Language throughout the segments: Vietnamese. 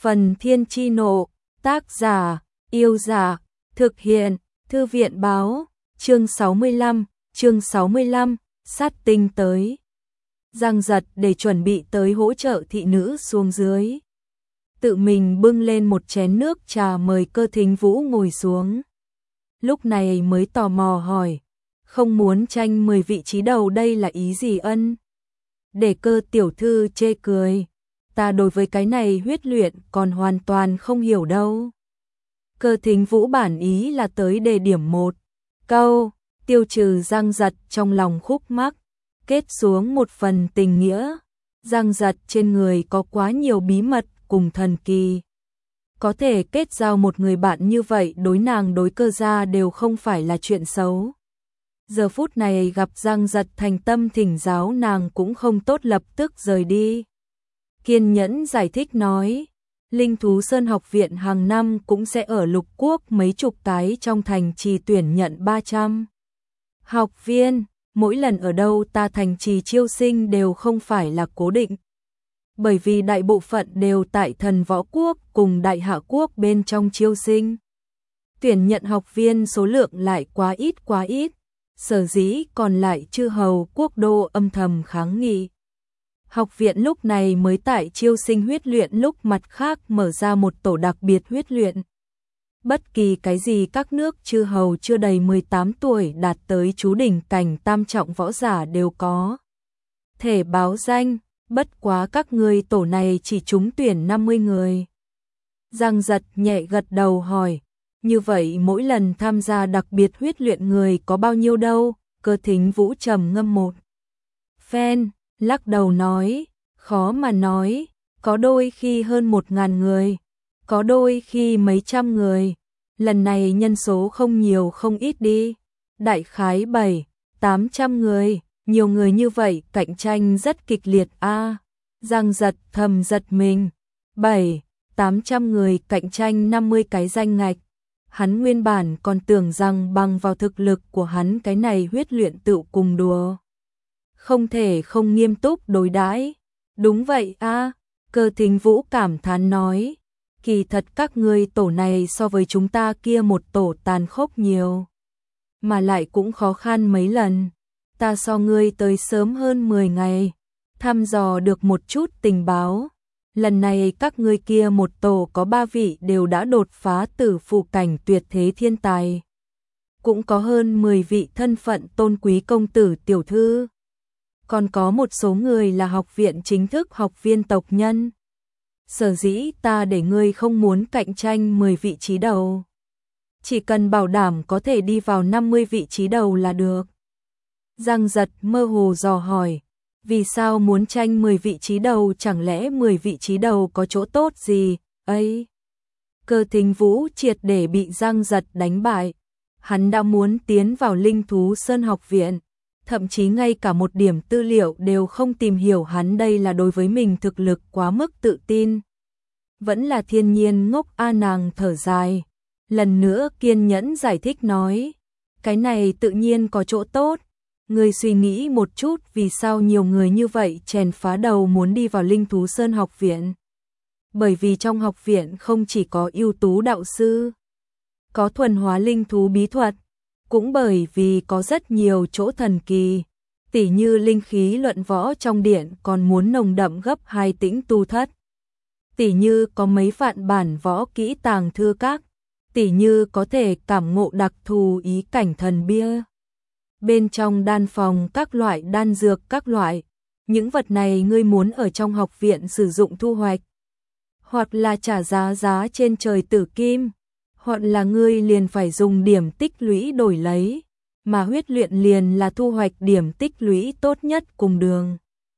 Phần Thiên Chi Nộ, tác giả, Yêu Giả, thực hiện, Thư viện Báo, chương 65, sát tinh tới. Giang Giật để chuẩn bị tới hỗ trợ thị nữ xuống dưới. Tự mình bưng lên một chén nước trà mời Cơ Thính Vũ ngồi xuống. Lúc này mới tò mò hỏi, không muốn tranh 10 vị trí đầu đây là ý gì ân? Để Cơ tiểu thư chê cười, ta đối với cái này huyết luyện còn hoàn toàn không hiểu đâu. Cơ Thính Vũ bản ý là tới đề điểm một câu, tiêu trừ Giang Giật trong lòng khúc mắc, kết xuống một phần tình nghĩa. Giang Giật trên người có quá nhiều bí mật cùng thần kỳ. Có thể kết giao một người bạn như vậy đối nàng đối Cơ gia đều không phải là chuyện xấu. Giờ phút này gặp Giang Giật thành tâm thỉnh giáo nàng cũng không tốt lập tức rời đi. Kiên nhẫn giải thích nói, Linh Thú Sơn học viện hàng năm cũng sẽ ở lục quốc mấy chục cái trong thành trì tuyển nhận 300 học viên, mỗi lần ở đâu ta thành trì chiêu sinh đều không phải là cố định. Bởi vì đại bộ phận đều tại Thần Võ Quốc cùng Đại Hạ Quốc bên trong chiêu sinh. Tuyển nhận học viên số lượng lại quá ít, sở dĩ còn lại chư hầu quốc đô âm thầm kháng nghị. Học viện lúc này mới tại chiêu sinh huyết luyện lúc mặt khác mở ra một tổ đặc biệt huyết luyện. Bất kỳ cái gì các nước chư hầu chưa đầy 18 tuổi đạt tới chú đỉnh cảnh tam trọng võ giả đều có thể báo danh, bất quá các người tổ này chỉ trúng tuyển 50 người. Giang Giật nhẹ gật đầu hỏi, như vậy mỗi lần tham gia đặc biệt huyết luyện người có bao nhiêu đâu? Cơ Thính Vũ trầm ngâm một phen, lắc đầu nói, khó mà nói, có đôi khi hơn 1000 người, có đôi khi mấy trăm người, lần này nhân số không nhiều không ít đi, đại khái 700-800 người, nhiều người như vậy cạnh tranh rất kịch liệt a. Giang Giật thầm giật mình, 700-800 người cạnh tranh 50 cái danh ngạch. Hắn nguyên bản còn tưởng rằng bằng vào thực lực của hắn cái này huyết luyện tự cùng đùa. Không thể không nghiêm túc đối đãi. Đúng vậy a. Cơ Thính Vũ cảm thán nói, kỳ thật các ngươi tổ này so với chúng ta kia một tổ tàn khốc nhiều. Mà lại cũng khó khăn mấy lần. Ta so ngươi tới sớm hơn 10 ngày, thăm dò được một chút tình báo. Lần này các ngươi kia một tổ có 3 vị đều đã đột phá tử phụ cảnh tuyệt thế thiên tài. Cũng có hơn 10 vị thân phận tôn quý công tử tiểu thư. Còn có một số người là học viện chính thức học viên tộc nhân. Sở dĩ ta để ngươi không muốn cạnh tranh 10 vị trí đầu. Chỉ cần bảo đảm có thể đi vào 50 vị trí đầu là được. Giang Giật mơ hồ dò hỏi, vì sao muốn tranh 10 vị trí đầu, chẳng lẽ 10 vị trí đầu có chỗ tốt gì, ấy? Cơ Thính Vũ triệt để bị Giang Giật đánh bại. Hắn đã muốn tiến vào Linh Thú Sơn học viện, thậm chí ngay cả một điểm tư liệu đều không tìm hiểu, hắn đây là đối với mình thực lực quá mức tự tin. Vẫn là thiên nhiên ngốc a. Nàng thở dài, lần nữa kiên nhẫn giải thích nói, cái này tự nhiên có chỗ tốt. Ngươi suy nghĩ một chút vì sao nhiều người như vậy chèn phá đầu muốn đi vào Linh Thú Sơn học viện. Bởi vì trong học viện không chỉ có ưu tú đạo sư, có thuần hóa linh thú bí thuật, cũng bởi vì có rất nhiều chỗ thần kỳ, tỉ như linh khí luận võ trong điện còn muốn nồng đậm gấp 2 Tĩnh Tu Thất, tỉ như có mấy vạn bản võ kỹ tàng thư các, tỉ như có thể cảm ngộ đặc thù ý cảnh thần bia. Bên trong đan phòng các loại đan dược các loại, những vật này ngươi muốn ở trong học viện sử dụng thu hoạch, hoặc là trả giá trên trời tử kim, hoặc là ngươi liền phải dùng điểm tích lũy đổi lấy, mà huyết luyện liền là thu hoạch điểm tích lũy tốt nhất cùng đường.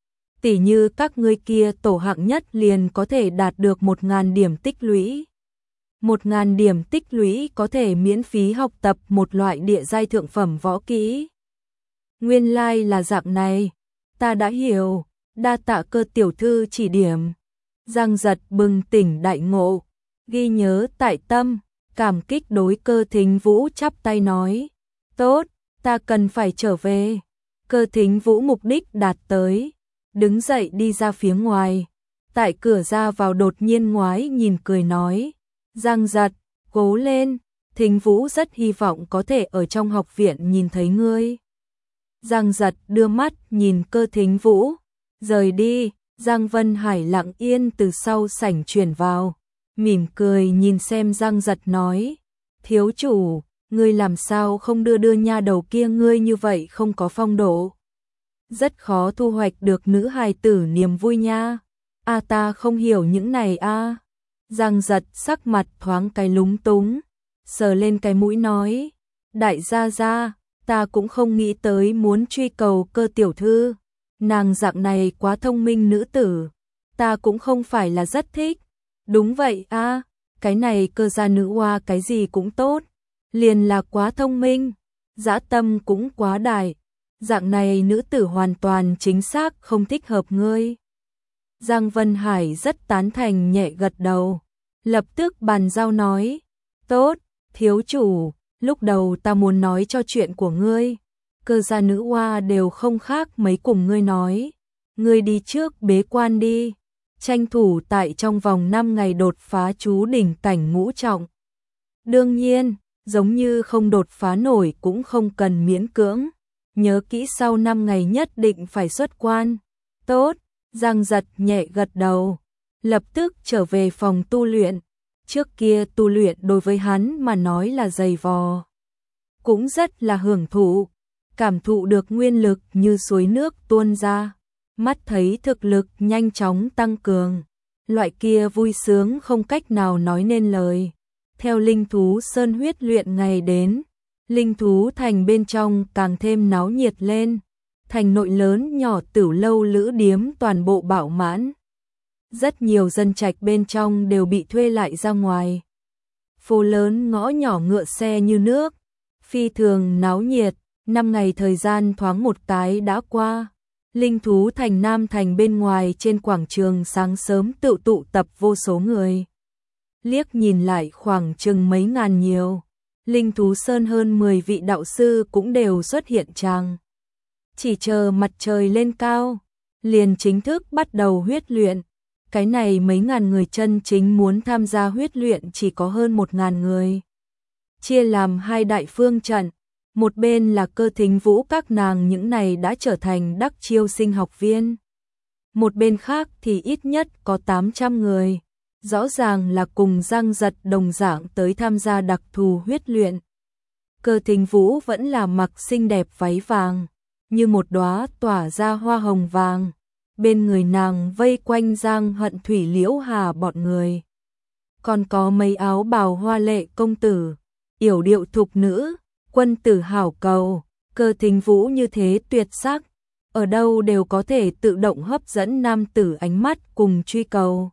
Tỉ như các ngươi kia tổ hạng nhất liền có thể đạt được 1000 điểm tích lũy. 1000 điểm tích lũy có thể miễn phí học tập một loại địa giai thượng phẩm võ kỹ. Nguyên lai là dạng này, ta đã hiểu, đa tạ Cơ tiểu thư chỉ điểm. Giang Giật bừng tỉnh đại ngộ, ghi nhớ tại tâm, cảm kích đối Cơ Thính Vũ chắp tay nói, tốt, ta cần phải trở về. Cơ Thính Vũ mục đích đạt tới, đứng dậy đi ra phía ngoài, tại cửa ra vào đột nhiên ngoái nhìn cười nói, Giang Giật, cố lên, Thính Vũ rất hy vọng có thể ở trong học viện nhìn thấy ngươi. Giang Giật đưa mắt nhìn Cơ Thính Vũ, rời đi. Giang Vân Hải lặng yên từ sau sảnh chuyển vào, mỉm cười nhìn xem Giang Giật nói, thiếu chủ, ngươi làm sao không đưa nha đầu kia, ngươi như vậy không có phong độ. Rất khó thu hoạch được nữ hài tử niềm vui nha. Ta không hiểu những này a. Giang Giật sắc mặt thoáng cái lúng túng, sờ lên cái mũi nói, đại gia gia, ta cũng không nghĩ tới muốn truy cầu Cơ tiểu thư. Nàng dạng này quá thông minh nữ tử, ta cũng không phải là rất thích. Đúng vậy a, cái này Cơ gia nữ hoa cái gì cũng tốt, liền là quá thông minh, dã tâm cũng quá đại. Dạng này nữ tử hoàn toàn chính xác không thích hợp ngươi. Giang Vân Hải rất tán thành nhẹ gật đầu, lập tức bàn giao nói, tốt, thiếu chủ, lúc đầu ta muốn nói cho chuyện của ngươi. Cơ gia nữ hoa đều không khác mấy cùng ngươi nói. Ngươi đi trước bế quan đi, tranh thủ tại trong vòng 5 ngày đột phá chú đỉnh cảnh ngũ trọng. Đương nhiên, giống như không đột phá nổi cũng không cần miễn cưỡng. Nhớ kỹ sau 5 ngày nhất định phải xuất quan. Tốt, Giang Giật nhẹ gật đầu, lập tức trở về phòng tu luyện. Trước kia tu luyện đối với hắn mà nói là dày vò, cũng rất là hưởng thụ. Cảm thụ được nguyên lực như suối nước tuôn ra, mắt thấy thực lực nhanh chóng tăng cường, loại kia vui sướng không cách nào nói nên lời. Theo linh thú sơn huyết luyện ngày đến, linh thú thành bên trong càng thêm náo nhiệt lên, thành nội lớn nhỏ tửu lâu lữ điếm toàn bộ bạo mãn. Rất nhiều dân trạch bên trong đều bị thuê lại ra ngoài. Phố lớn ngõ nhỏ ngựa xe như nước, phi thường náo nhiệt. 5 ngày thời gian thoáng một cái đã qua, linh thú thành Nam thành bên ngoài trên quảng trường sáng sớm tự tụ tập vô số người. Liếc nhìn lại khoảng chừng mấy ngàn nhiều, linh thú sơn hơn 10 vị đạo sư cũng đều xuất hiện tràng. Chỉ chờ mặt trời lên cao, liền chính thức bắt đầu huyết luyện. Cái này mấy ngàn người chân chính muốn tham gia huyết luyện chỉ có hơn 1000 người. Chia làm 2 đại phương trận. Một bên là Cơ Thính Vũ các nàng những này đã trở thành đắc chiêu sinh học viên. Một bên khác thì ít nhất có 800 người. Rõ ràng là cùng Giang Giật đồng dạng tới tham gia đặc thù huyết luyện. Cơ Thính Vũ vẫn là mặc xinh đẹp váy vàng, như một đóa tỏa ra hoa hồng vàng. Bên người nàng vây quanh Giang Hận Thủy Liễu Hà bọn người. Còn có mấy áo bào hoa lệ công tử, yểu điệu thục nữ, quân tử hảo cầu. Cơ Thính Vũ như thế tuyệt sắc, ở đâu đều có thể tự động hấp dẫn nam tử ánh mắt cùng truy cầu.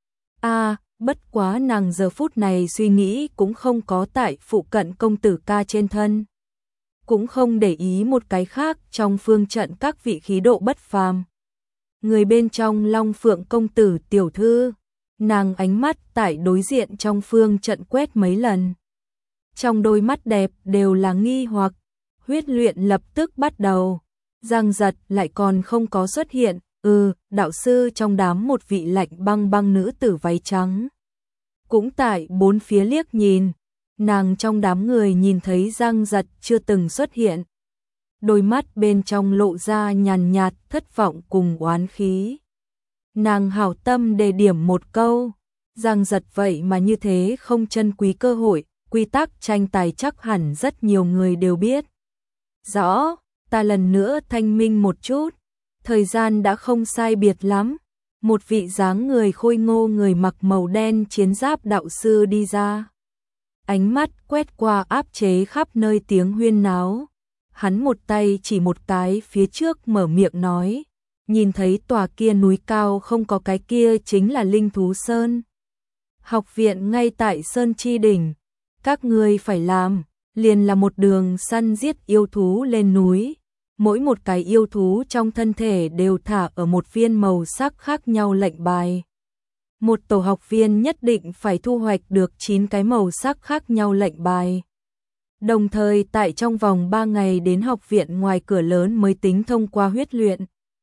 Bất quá nàng giờ phút này suy nghĩ cũng không có tại phụ cận công tử ca trên thân. Cũng không để ý một cái khác trong phương trận các vị khí độ bất phàm. Người bên trong Long Phượng công tử tiểu thư, nàng ánh mắt tại đối diện trong phương trận quét mấy lần. Trong đôi mắt đẹp đều là nghi hoặc. Huyết luyện lập tức bắt đầu. Giang Giật lại còn không có xuất hiện. Đạo sư trong đám một vị lạnh băng băng nữ tử váy trắng. Cũng tại bốn phía liếc nhìn. Nàng trong đám người nhìn thấy Giang Giật chưa từng xuất hiện. Đôi mắt bên trong lộ ra nhàn nhạt thất vọng cùng oán khí. Nàng hảo tâm đề điểm một câu. Giang Giật vậy mà như thế không trân quý cơ hội. Quy tắc tranh tài chắc hẳn rất nhiều người đều biết. Rõ, ta lần nữa thanh minh một chút. Thời gian đã không sai biệt lắm. Một vị dáng người khôi ngô người mặc màu đen chiến giáp đạo sư đi ra. Ánh mắt quét qua áp chế khắp nơi tiếng huyên náo. Hắn một tay chỉ một cái phía trước mở miệng nói. Nhìn thấy tòa kia núi cao không có cái kia chính là Linh Thú Sơn. Học viện ngay tại Sơn Chi Đỉnh. Các ngươi phải làm, liền là một đường săn giết yêu thú lên núi. Mỗi một cái yêu thú trong thân thể đều thả ở một viên màu sắc khác nhau lệnh bài. Một tổ học viên nhất định phải thu hoạch được 9 cái màu sắc khác nhau lệnh bài. Đồng thời tại trong vòng 3 ngày đến học viện ngoài cửa lớn mới tính thông qua huyết luyện.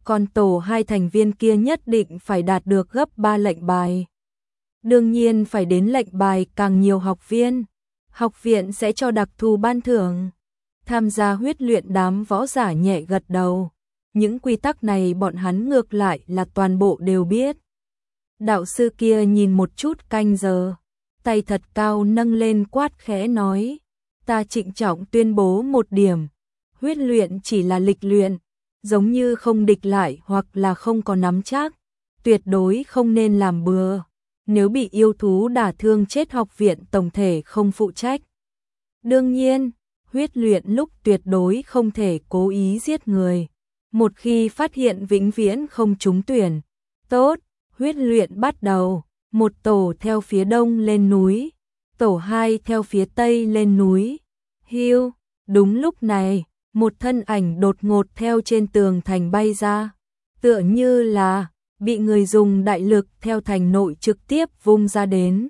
còn tổ 2 thành viên kia nhất định phải đạt được gấp 3 lệnh bài. Đương nhiên phải đến lệnh bài càng nhiều học viên, học viện sẽ cho đặc thù ban thưởng. Tham gia huyết luyện đám võ giả nhẹ gật đầu. Những quy tắc này bọn hắn ngược lại là toàn bộ đều biết. Đạo sư kia nhìn một chút canh giờ, tay thật cao nâng lên quát khẽ nói, ta trịnh trọng tuyên bố một điểm, huyết luyện chỉ là lịch luyện, giống như không địch lại hoặc là không có nắm chắc, tuyệt đối không nên làm bừa, nếu bị yêu thú đả thương chết học viện tổng thể không phụ trách. Đương nhiên, huyết luyện lúc tuyệt đối không thể cố ý giết người, một khi phát hiện vĩnh viễn không trúng tuyển. Tốt, huyết luyện bắt đầu, một tổ theo phía đông lên núi, tổ 2 theo phía tây lên núi. Hiu, đúng lúc này, một thân ảnh đột ngột theo trên tường thành bay ra, tựa như là bị người dùng đại lực theo thành nội trực tiếp vung ra đến.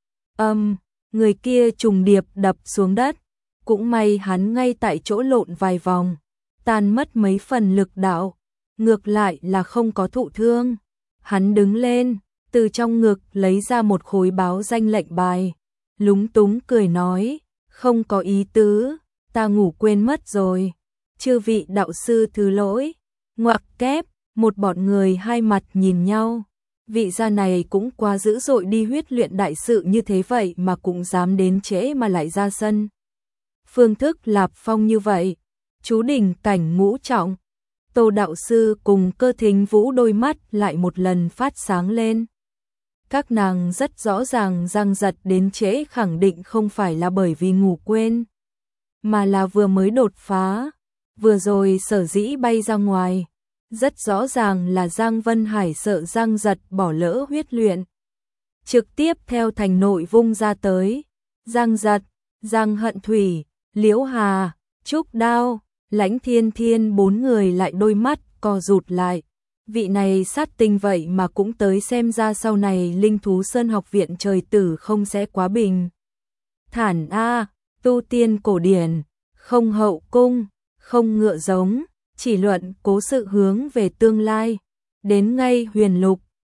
Người kia trùng điệp đập xuống đất, cũng may hắn ngay tại chỗ lộn vài vòng, tan mất mấy phần lực đạo, ngược lại là không có thụ thương. Hắn đứng lên, từ trong ngực lấy ra một khối báo danh lệnh bài, lúng túng cười nói, không có ý tứ, ta ngủ quên mất rồi, chư vị đạo sư thứ lỗi. Ngoặc kép, một bọn người hai mặt nhìn nhau, vị gia này cũng quá dữ dội đi, huyết luyện đại sự như thế vậy mà cũng dám đến trễ mà lại ra sân. Phương thức Lạp Phong như vậy, chú đỉnh cảnh ngũ trọng, Tô đạo sư cùng Cơ Thính Vũ đôi mắt lại một lần phát sáng lên. Các nàng rất rõ ràng Giang Giật đến trễ khẳng định không phải là bởi vì ngủ quên, mà là vừa mới đột phá, vừa rồi sở dĩ bay ra ngoài. Rất rõ ràng là Giang Vân Hải sợ Giang Giật bỏ lỡ huyết luyện, trực tiếp theo thành nội vung ra tới. Giang Giật, Giang Hận Thủy, Liễu Hà, Trúc Đao, Lãnh Thiên Thiên bốn người lại đôi mắt co rụt lại. Vị này sát tinh vậy mà cũng tới, xem ra sau này Linh Thú Sơn học viện trời tử không sẽ quá bình thản a. Tu tiên cổ điển, không hậu cung, không ngựa giống, chỉ luận cố sự hướng về tương lai. Đến ngay huyền lục,